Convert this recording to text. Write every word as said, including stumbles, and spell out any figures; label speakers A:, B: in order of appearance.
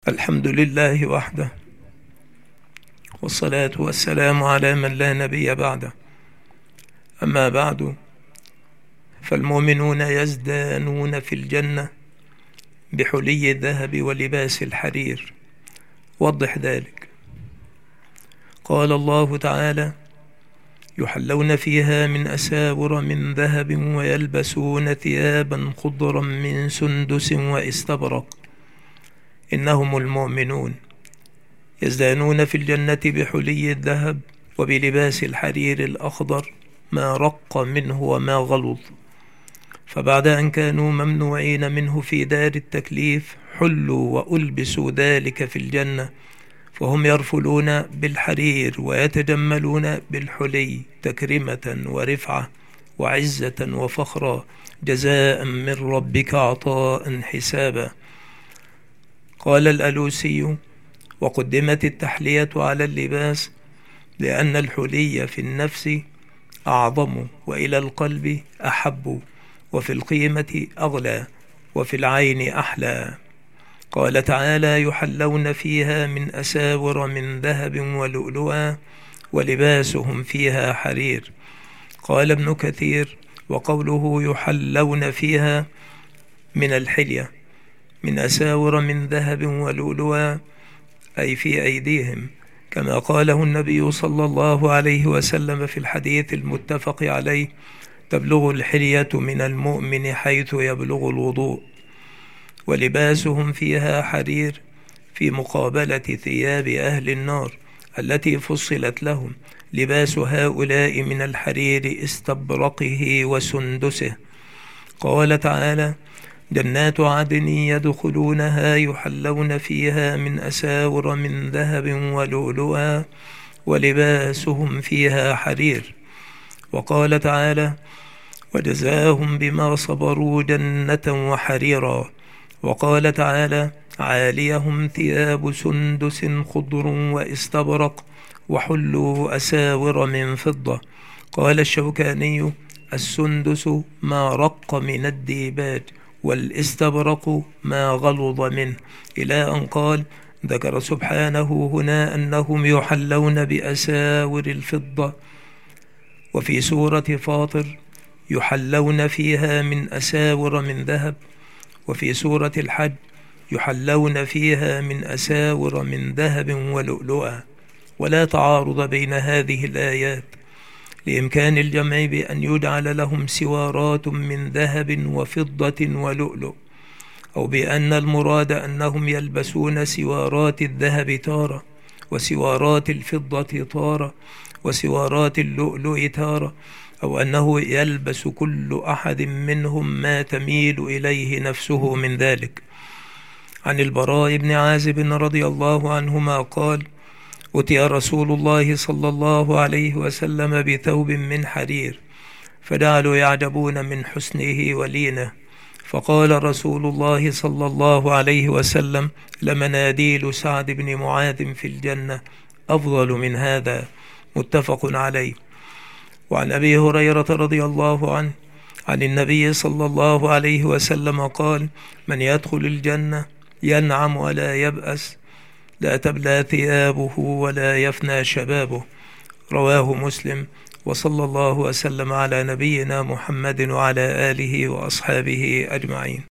A: الحمد لله وحده، والصلاة والسلام على من لا نبي بعده. أما بعد، فالمؤمنون يزدانون في الجنة بحلي الذهب ولباس الحرير. وضح ذلك. قال الله تعالى: يحلون فيها من أساور من ذهب ويلبسون ثيابا خضرا من سندس واستبرق. إنهم المؤمنون يزدانون في الجنة بحلي الذهب وبلباس الحرير الأخضر، ما رق منه وما غلظ. فبعد أن كانوا ممنوعين منه في دار التكليف، حلوا وألبسوا ذلك في الجنة، فهم يرفلون بالحرير ويتجملون بالحلي تكرمة ورفعة وعزة وفخرا، جزاء من ربك عطاء حسابا. قال الألوسي: وقدمت التحلية على اللباس لأن الحلي في النفس أعظم، وإلى القلب أحب، وفي القيمة أغلى، وفي العين أحلى. قال تعالى: يحلون فيها من أساور من ذهب ولؤلؤا ولباسهم فيها حرير. قال ابن كثير: وقوله يحلون فيها من الحلية من أساور من ذهب ولؤلؤا أي في أيديهم، كما قاله النبي صلى الله عليه وسلم في الحديث المتفق عليه: تبلغ الحلية من المؤمن حيث يبلغ الوضوء. ولباسهم فيها حرير في مقابلة ثياب أهل النار التي فصلت لهم. لباس هؤلاء من الحرير استبرقه وسندسه. قال تعالى: جنات عدن يدخلونها يحلون فيها من أساور من ذهب ولؤلؤا ولباسهم فيها حرير. وقال تعالى: وجزاهم بما صبروا جنة وحريرا. وقال تعالى: عاليهم ثياب سندس خضر واستبرق وحلوا أساور من فضة. قال الشوكاني: السندس ما رق من الديباج، والاستبرق ما غلظ منه، إلى أن قال: ذكر سبحانه هنا أنهم يحلون بأساور الفضة. وفي سورة فاطر: يحلون فيها من أساور من ذهب. وفي سورة الحج: يحلون فيها من أساور من ذهب ولؤلؤا. ولا تعارض بين هذه الآيات، لإمكان الجمع بأن يجعل لهم سوارات من ذهب وفضة ولؤلؤ، أو بأن المراد أنهم يلبسون سوارات الذهب تارة، وسوارات الفضة تارة، وسوارات اللؤلؤ تارة، أو أنه يلبس كل أحد منهم ما تميل إليه نفسه من ذلك. عن البراء بن عازب رضي الله عنهما قال: أتي رسول الله صلى الله عليه وسلم بثوب من حرير، فجعلوا يعجبون من حسنه ولينه، فقال رسول الله صلى الله عليه وسلم: لمناديل سعد بن معاذ في الجنة أفضل من هذا. متفق عليه. وعن أبي هريرة رضي الله عنه عن النبي صلى الله عليه وسلم قال: من يدخل الجنة ينعم ولا يبأس، لا تبلى ثيابه ولا يفنى شبابه. رواه مسلم. وصلى الله وسلم على نبينا محمد وعلى آله وأصحابه أجمعين.